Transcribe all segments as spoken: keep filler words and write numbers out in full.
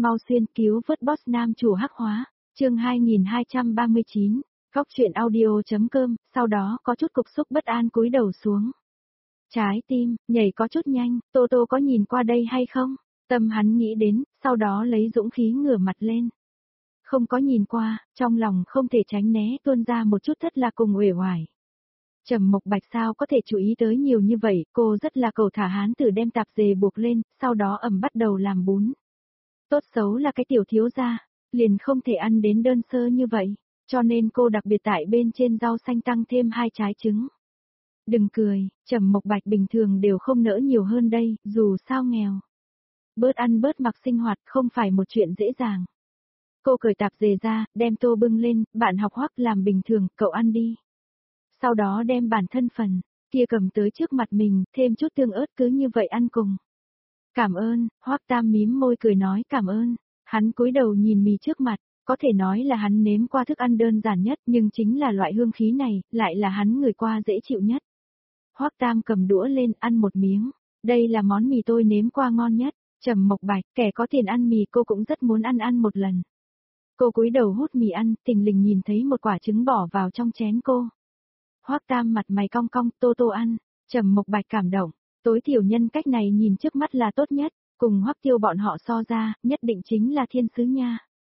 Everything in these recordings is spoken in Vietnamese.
mau xuyên cứu vớt boss nam chủ hắc hóa, chương hai nghìn hai trăm ba mươi chín, góc truyện audio.com, sau đó có chút cục xúc bất an cúi đầu xuống. Trái tim, nhảy có chút nhanh, Tô Tô có nhìn qua đây hay không? Tâm hắn nghĩ đến, sau đó lấy dũng khí ngửa mặt lên. Không có nhìn qua, trong lòng không thể tránh né tuôn ra một chút thất lạc cùng uể oải. Trầm Mộc Bạch sao có thể chú ý tới nhiều như vậy, cô rất là cầu thả hán tử đem tạp dề buộc lên, sau đó ẩm bắt đầu làm bún. Tốt xấu là cái tiểu thiếu gia, liền không thể ăn đến đơn sơ như vậy, cho nên cô đặc biệt tại bên trên rau xanh tăng thêm hai trái trứng. Đừng cười, Trầm Mộc Bạch bình thường đều không nỡ nhiều hơn đây, dù sao nghèo. Bớt ăn bớt mặc sinh hoạt không phải một chuyện dễ dàng. Cô cởi tạp dề ra, đem tô bưng lên, bạn học Hoắc làm bình thường, cậu ăn đi. Sau đó đem bản thân phần, kia cầm tới trước mặt mình, thêm chút tương ớt cứ như vậy ăn cùng. Cảm ơn, Hoắc Tam mím môi cười nói cảm ơn, hắn cúi đầu nhìn mì trước mặt, có thể nói là hắn nếm qua thức ăn đơn giản nhất nhưng chính là loại hương khí này, lại là hắn người qua dễ chịu nhất. Hoắc Tam cầm đũa lên ăn một miếng, đây là món mì tôi nếm qua ngon nhất, Trầm Mộc Bạch, kẻ có tiền ăn mì cô cũng rất muốn ăn ăn một lần. Cô cúi đầu hút mì ăn, tình lình nhìn thấy một quả trứng bỏ vào trong chén cô. Hoắc Tam mặt mày cong cong, Tô Tô ăn, Trầm Mộc Bạch cảm động, tối thiểu nhân cách này nhìn trước mắt là tốt nhất, cùng Hoắc Tiêu bọn họ so ra, nhất định chính là thiên sứ nha.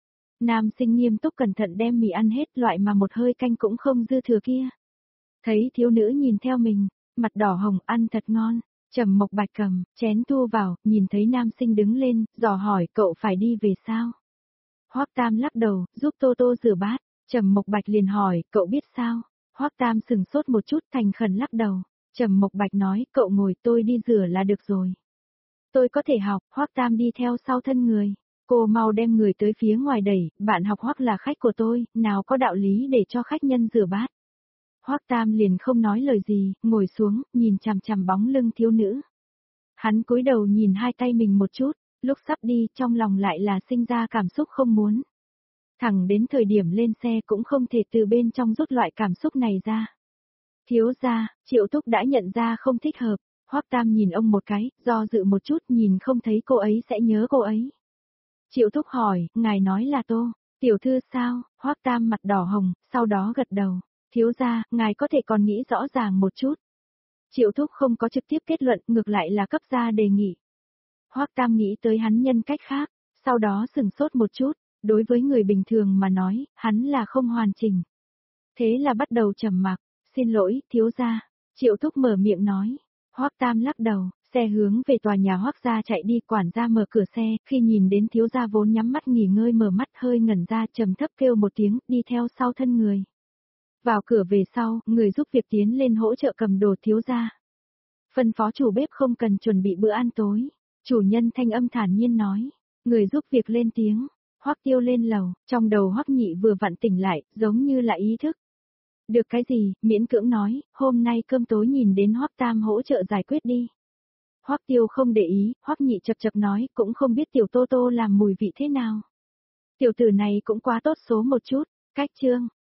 Nam sinh nghiêm túc cẩn thận đem mì ăn hết loại mà một hơi canh cũng không dư thừa kia. Thấy thiếu nữ nhìn theo mình, mặt đỏ hồng ăn thật ngon, Trầm Mộc Bạch cầm, chén thu vào, nhìn thấy nam sinh đứng lên, dò hỏi cậu phải đi về sao? Hoắc Tam lắc đầu, giúp Tô Tô rửa bát, Trầm Mộc Bạch liền hỏi, cậu biết sao? Hoắc Tam sừng sốt một chút thành khẩn lắc đầu, Trầm Mộc Bạch nói, cậu ngồi tôi đi rửa là được rồi. Tôi có thể học, Hoắc Tam đi theo sau thân người, cô mau đem người tới phía ngoài đẩy, bạn học Hoắc là khách của tôi, nào có đạo lý để cho khách nhân rửa bát. Hoắc Tam liền không nói lời gì, ngồi xuống, nhìn chằm chằm bóng lưng thiếu nữ. Hắn cúi đầu nhìn hai tay mình một chút, lúc sắp đi trong lòng lại là sinh ra cảm xúc không muốn. Thẳng đến thời điểm lên xe cũng không thể từ bên trong rút loại cảm xúc này ra. Thiếu gia, Triệu Thúc đã nhận ra không thích hợp, Hoắc Tam nhìn ông một cái, do dự một chút nhìn không thấy cô ấy sẽ nhớ cô ấy. Triệu Thúc hỏi, ngài nói là Tô, tiểu thư sao, Hoắc Tam mặt đỏ hồng, sau đó gật đầu, thiếu gia, ngài có thể còn nghĩ rõ ràng một chút. Triệu Thúc không có trực tiếp kết luận, ngược lại là cấp ra đề nghị. Hoắc Tam nghĩ tới hắn nhân cách khác, sau đó sừng sốt một chút, đối với người bình thường mà nói, hắn là không hoàn chỉnh. Thế là bắt đầu trầm mặc, xin lỗi, thiếu gia, Triệu Thúc mở miệng nói. Hoắc Tam lắc đầu, xe hướng về tòa nhà Hoắc gia chạy đi, quản gia mở cửa xe, khi nhìn đến thiếu gia vốn nhắm mắt nghỉ ngơi mở mắt hơi ngẩn ra trầm thấp kêu một tiếng, đi theo sau thân người. Vào cửa về sau, người giúp việc tiến lên hỗ trợ cầm đồ thiếu gia. Phân phó chủ bếp không cần chuẩn bị bữa ăn tối, chủ nhân thanh âm thản nhiên nói, người giúp việc lên tiếng. Hoắc Tiêu lên lầu, trong đầu Hoắc Nhị vừa vặn tỉnh lại, giống như là ý thức. Được cái gì, miễn cưỡng nói, hôm nay cơm tối nhìn đến Hoắc Tam hỗ trợ giải quyết đi. Hoắc Tiêu không để ý, Hoắc Nhị chập chập nói, cũng không biết tiểu Tô Tô làm mùi vị thế nào. Tiểu tử này cũng quá tốt số một chút, cách chương.